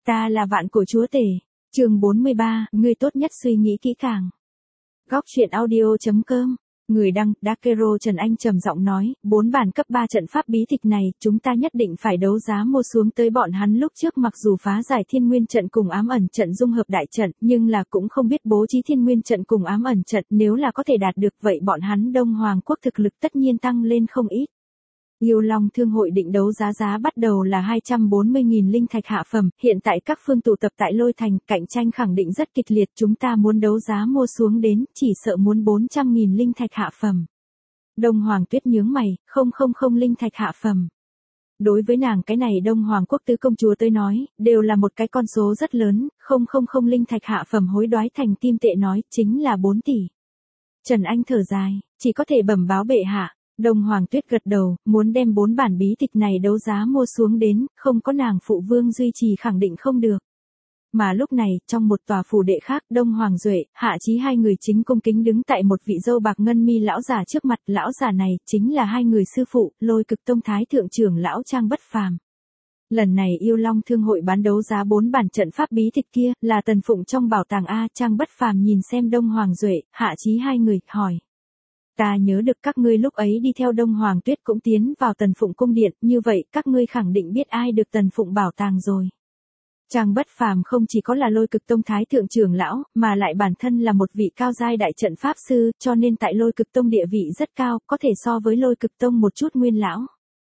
Ta là vạn cổ chúa tể. Chương 43, ngươi tốt nhất suy nghĩ kỹ càng. Góc truyện audio.com. Người đăng, Dakero Trần Anh trầm giọng nói, 4 bản cấp 3 trận pháp bí tịch này, chúng ta nhất định phải đấu giá mua xuống tới bọn hắn lúc trước, mặc dù phá giải thiên nguyên trận cùng ám ẩn trận dung hợp đại trận, nhưng là cũng không biết bố trí thiên nguyên trận cùng ám ẩn trận, nếu là có thể đạt được vậy bọn hắn Đông Hoàng quốc thực lực tất nhiên tăng lên không ít. Yêu Long Thương hội định đấu giá bắt đầu là 240.000 linh thạch hạ phẩm, hiện tại các phương tụ tập tại Lôi Thành, cạnh tranh khẳng định rất kịch liệt, chúng ta muốn đấu giá mua xuống đến, chỉ sợ muốn 400.000 linh thạch hạ phẩm. Đông Hoàng Tuyết nhướng mày, không linh thạch hạ phẩm. Đối với nàng cái này Đông Hoàng quốc tứ công chúa tới nói, đều là một cái con số rất lớn, không linh thạch hạ phẩm hối đoái thành kim tệ nói, chính là 4 tỷ. Trần Anh thở dài, chỉ có thể bẩm báo bệ hạ. Đông Hoàng Tuyết gật đầu, muốn đem 4 bản bí tịch này đấu giá mua xuống đến, không có nàng phụ vương duy trì khẳng định không được. Mà lúc này, trong một tòa phủ đệ khác, Đông Hoàng Duệ, Hạ Chí hai người chính cung kính đứng tại một vị dâu bạc ngân mi lão già trước mặt, lão già này chính là hai người sư phụ, Lôi Cực Tông Thái thượng trưởng lão Trang Bất Phàm. Lần này Yêu Long Thương hội bán đấu giá 4 bản trận pháp bí tịch kia, là Tần Phụng trong bảo tàng A. Trang Bất Phàm nhìn xem Đông Hoàng Duệ, Hạ Chí hai người, hỏi. Ta nhớ được các ngươi lúc ấy đi theo Đông Hoàng Tuyết cũng tiến vào Tần Phụng cung điện, như vậy các ngươi khẳng định biết ai được Tần Phụng bảo tàng rồi. Trang Bất Phàm không chỉ có là Lôi Cực Tông Thái thượng trưởng lão, mà lại bản thân là một vị cao giai đại trận pháp sư, cho nên tại Lôi Cực Tông địa vị rất cao, có thể so với Lôi Cực Tông một chút nguyên lão.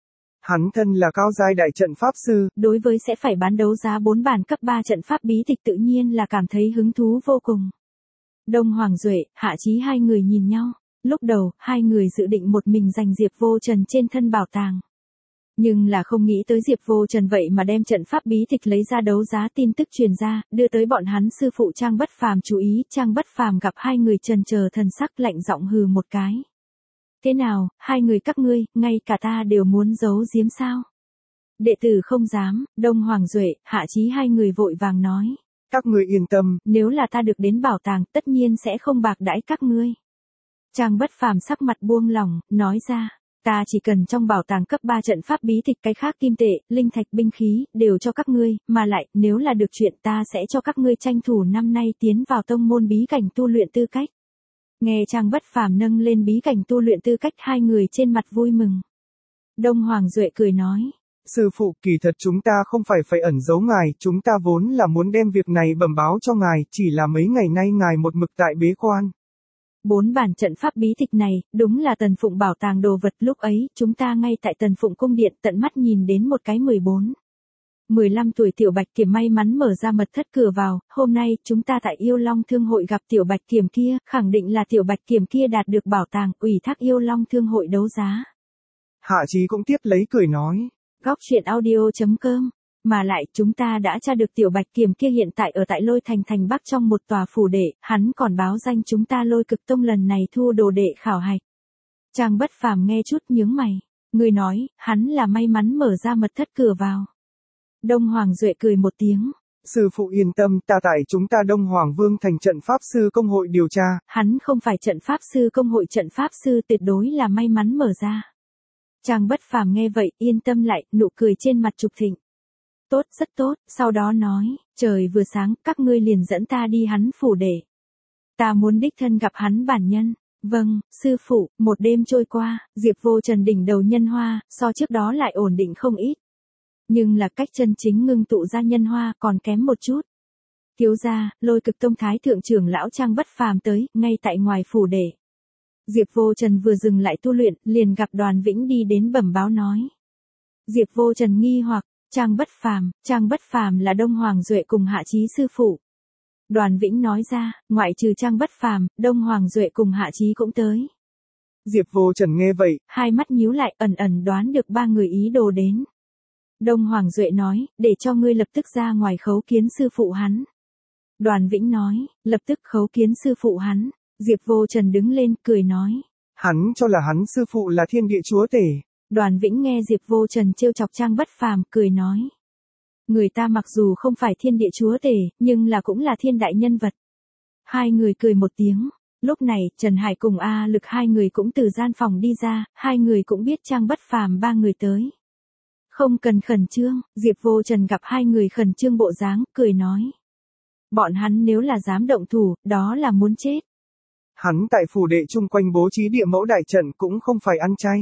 Hắn thân là cao giai đại trận pháp sư. Đối với sẽ phải bán đấu giá 4 bản cấp 3 trận pháp bí tịch tự nhiên là cảm thấy hứng thú vô cùng. Đông Hoàng Duệ, Hạ Chí hai người nhìn nhau. Lúc đầu, hai người dự định một mình giành Diệp Vô Trần trên thân bảo tàng. Nhưng là không nghĩ tới Diệp Vô Trần vậy mà đem trận pháp bí tịch lấy ra đấu giá, tin tức truyền ra, đưa tới bọn hắn sư phụ Trang Bất Phàm chú ý. Trang Bất Phàm gặp hai người chần chờ thần sắc, lạnh giọng hừ một cái. Thế nào, hai người các ngươi, ngay cả ta đều muốn giấu giếm sao? Đệ tử không dám. Đông Hoàng Duệ, Hạ Chí hai người vội vàng nói. Các ngươi yên tâm. Nếu là ta được đến bảo tàng, tất nhiên sẽ không bạc đãi các ngươi. Trang Bất Phàm sắc mặt buông lỏng, nói ra, ta chỉ cần trong bảo tàng cấp 3 trận pháp bí tịch, cái khác kim tệ, linh thạch, binh khí, đều cho các ngươi, mà lại, nếu là được chuyện ta sẽ cho các ngươi tranh thủ năm nay tiến vào tông môn bí cảnh tu luyện tư cách. Nghe Trang Bất Phàm nâng lên bí cảnh tu luyện tư cách, hai người trên mặt vui mừng. Đông Hoàng Duệ cười nói. Sư phụ, kỳ thật chúng ta không phải ẩn giấu ngài, chúng ta vốn là muốn đem việc này bẩm báo cho ngài, chỉ là mấy ngày nay ngài một mực tại bế quan. 4 bản trận pháp bí tịch này, đúng là Tần Phụng bảo tàng đồ vật, lúc ấy, chúng ta ngay tại Tần Phụng cung điện tận mắt nhìn đến một cái 15 tuổi Tiểu Bạch Kiểm may mắn mở ra mật thất cửa vào, hôm nay, chúng ta tại Yêu Long Thương hội gặp Tiểu Bạch Kiểm kia, khẳng định là Tiểu Bạch Kiểm kia đạt được bảo tàng, ủy thác Yêu Long Thương hội đấu giá. Hạ Chí cũng tiếp lấy cười nói. Góc truyện audio.com. Mà lại, chúng ta đã tra được Tiểu Bạch Kiểm kia hiện tại ở tại Lôi Thành thành Bắc trong một tòa phủ đệ, hắn còn báo danh chúng ta Lôi Cực Tông lần này thu đồ đệ khảo hạch. Trang Bất Phàm nghe chút nhướng mày, người nói, hắn là may mắn mở ra mật thất cửa vào. Đông Hoàng Duệ cười một tiếng. Sư phụ yên tâm, ta tại chúng ta Đông Hoàng Vương thành trận pháp sư công hội điều tra. Hắn không phải trận pháp sư công hội, trận pháp sư tuyệt đối là may mắn mở ra. Trang Bất Phàm nghe vậy, yên tâm lại, nụ cười trên mặt trục thịnh. Tốt, rất tốt, sau đó nói, trời vừa sáng, các ngươi liền dẫn ta đi hắn phủ để. Ta muốn đích thân gặp hắn bản nhân. Vâng, sư phụ. Một đêm trôi qua, Diệp Vô Trần đỉnh đầu nhân hoa, so trước đó lại ổn định không ít. Nhưng là cách chân chính ngưng tụ ra nhân hoa còn kém một chút. Thiếu gia, Lôi Cực Tông Thái thượng trưởng lão Trang Bất Phàm tới, ngay tại ngoài phủ để. Diệp Vô Trần vừa dừng lại tu luyện, liền gặp Đoàn Vĩnh đi đến bẩm báo nói. Diệp Vô Trần nghi hoặc. Trang Bất Phàm là Đông Hoàng Duệ cùng Hạ Chí sư phụ. Đoàn Vĩnh nói ra, ngoại trừ Trang Bất Phàm, Đông Hoàng Duệ cùng Hạ Chí cũng tới. Diệp Vô Trần nghe vậy, hai mắt nhíu lại, ẩn đoán được ba người ý đồ đến. Đông Hoàng Duệ nói, để cho ngươi lập tức ra ngoài khấu kiến sư phụ hắn. Đoàn Vĩnh nói, lập tức khấu kiến sư phụ hắn. Diệp Vô Trần đứng lên, cười nói. Hắn cho là hắn sư phụ là thiên địa chúa tể. Đoàn Vĩnh nghe Diệp Vô Trần trêu chọc Trang Bất Phàm, cười nói. Người ta mặc dù không phải thiên địa chúa tể, nhưng là cũng là thiên đại nhân vật. Hai người cười một tiếng. Lúc này, Trần Hải cùng A Lực hai người cũng từ gian phòng đi ra, hai người cũng biết Trang Bất Phàm ba người tới. Không cần khẩn trương, Diệp Vô Trần gặp hai người khẩn trương bộ dáng, cười nói. Bọn hắn nếu là dám động thủ, đó là muốn chết. Hắn tại phủ đệ chung quanh bố trí địa mẫu đại trận cũng không phải ăn chay.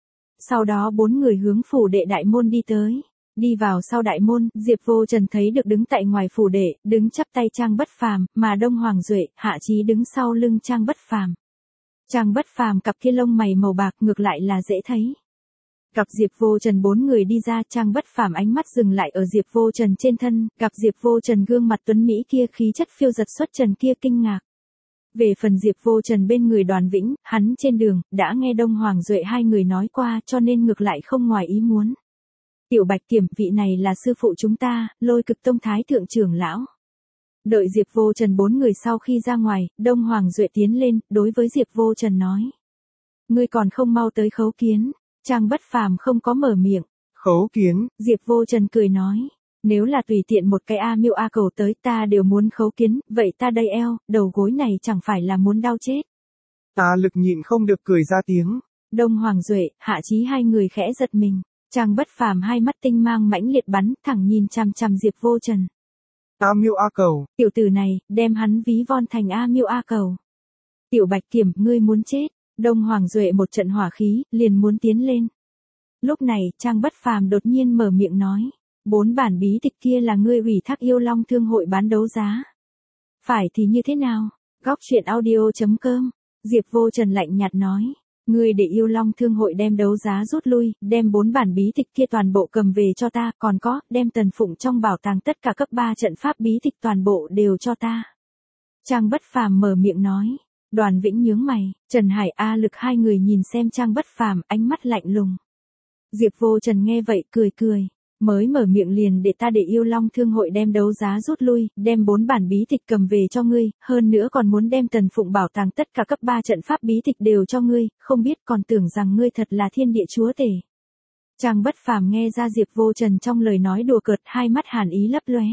Sau đó bốn người hướng phủ đệ đại môn đi tới. Đi vào sau đại môn, Diệp Vô Trần thấy được đứng tại ngoài phủ đệ, đứng chắp tay Trang Bất Phàm, mà Đông Hoàng Duệ, Hạ Chí đứng sau lưng Trang Bất Phàm. Trang Bất Phàm cặp kia lông mày màu bạc ngược lại là dễ thấy. Gặp Diệp Vô Trần bốn người đi ra, Trang Bất Phàm ánh mắt dừng lại ở Diệp Vô Trần trên thân, gặp Diệp Vô Trần gương mặt tuấn mỹ kia khí chất phiêu giật xuất trần kia kinh ngạc. Về phần Diệp Vô Trần bên người Đoàn Vĩnh, hắn trên đường, đã nghe Đông Hoàng Duệ hai người nói qua cho nên ngược lại không ngoài ý muốn. Tiểu Bạch Kiểm, vị này là sư phụ chúng ta, Lôi Cực Tông Thái Thượng trưởng lão. Đợi Diệp Vô Trần bốn người sau khi ra ngoài, Đông Hoàng Duệ tiến lên, đối với Diệp Vô Trần nói. Ngươi còn không mau tới khấu kiến, Trang Bất Phàm không có mở miệng. Khấu kiến, Diệp Vô Trần cười nói. Nếu là tùy tiện một cái A Miêu A Cầu tới ta đều muốn khấu kiến, vậy ta đây eo, đầu gối này chẳng phải là muốn đau chết. Ta Lực nhịn không được cười ra tiếng. Đông Hoàng Duệ, Hạ Chí hai người khẽ giật mình. Trang Bất Phàm hai mắt tinh mang mãnh liệt bắn, thẳng nhìn chằm chằm Diệp Vô Trần. A Miêu A Cầu. Tiểu tử này, đem hắn ví von thành A Miêu A Cầu. Tiểu Bạch Kiểm, ngươi muốn chết. Đông Hoàng Duệ một trận hỏa khí, liền muốn tiến lên. Lúc này, Trang Bất Phàm đột nhiên mở miệng nói. 4 bản bí tịch kia là ngươi ủy thác Yêu Long Thương hội bán đấu giá. Phải thì như thế nào? Góc truyện audio.com. Diệp Vô Trần lạnh nhạt nói. Ngươi để Yêu Long Thương hội đem đấu giá rút lui, đem 4 bản bí tịch kia toàn bộ cầm về cho ta, còn có, đem Tần Phụng trong bảo tàng tất cả cấp 3 trận pháp bí tịch toàn bộ đều cho ta. Trang Bất Phàm mở miệng nói. Đoàn Vĩnh nhướng mày, Trần Hải A Lực hai người nhìn xem Trang Bất Phàm, ánh mắt lạnh lùng. Diệp Vô Trần nghe vậy cười cười. Mới mở miệng liền để ta để Yêu Long Thương hội đem đấu giá rút lui, đem 4 bản bí tịch cầm về cho ngươi, hơn nữa còn muốn đem Tần Phụng bảo tàng tất cả cấp 3 trận pháp bí tịch đều cho ngươi, không biết còn tưởng rằng ngươi thật là thiên địa chúa tể. Trang Bất Phàm nghe ra Diệp Vô Trần trong lời nói đùa cợt, hai mắt hàn ý lấp lóe.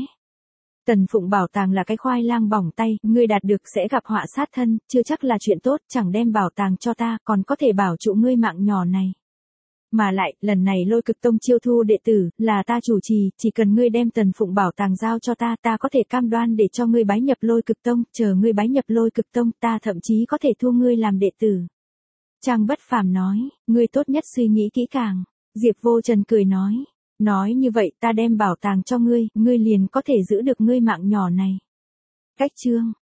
Tần Phụng bảo tàng là cái khoai lang bỏng tay, ngươi đạt được sẽ gặp họa sát thân, chưa chắc là chuyện tốt, chẳng đem bảo tàng cho ta, còn có thể bảo trụ ngươi mạng nhỏ này. Mà lại, lần này Lôi Cực Tông chiêu thu đệ tử, là ta chủ trì, chỉ cần ngươi đem Tần Phụng bảo tàng giao cho ta, ta có thể cam đoan để cho ngươi bái nhập Lôi Cực Tông, chờ ngươi bái nhập Lôi Cực Tông, ta thậm chí có thể thu ngươi làm đệ tử. Trang Bất Phàm nói, ngươi tốt nhất suy nghĩ kỹ càng. Diệp Vô Trần cười nói như vậy ta đem bảo tàng cho ngươi, ngươi liền có thể giữ được ngươi mạng nhỏ này. Cách chương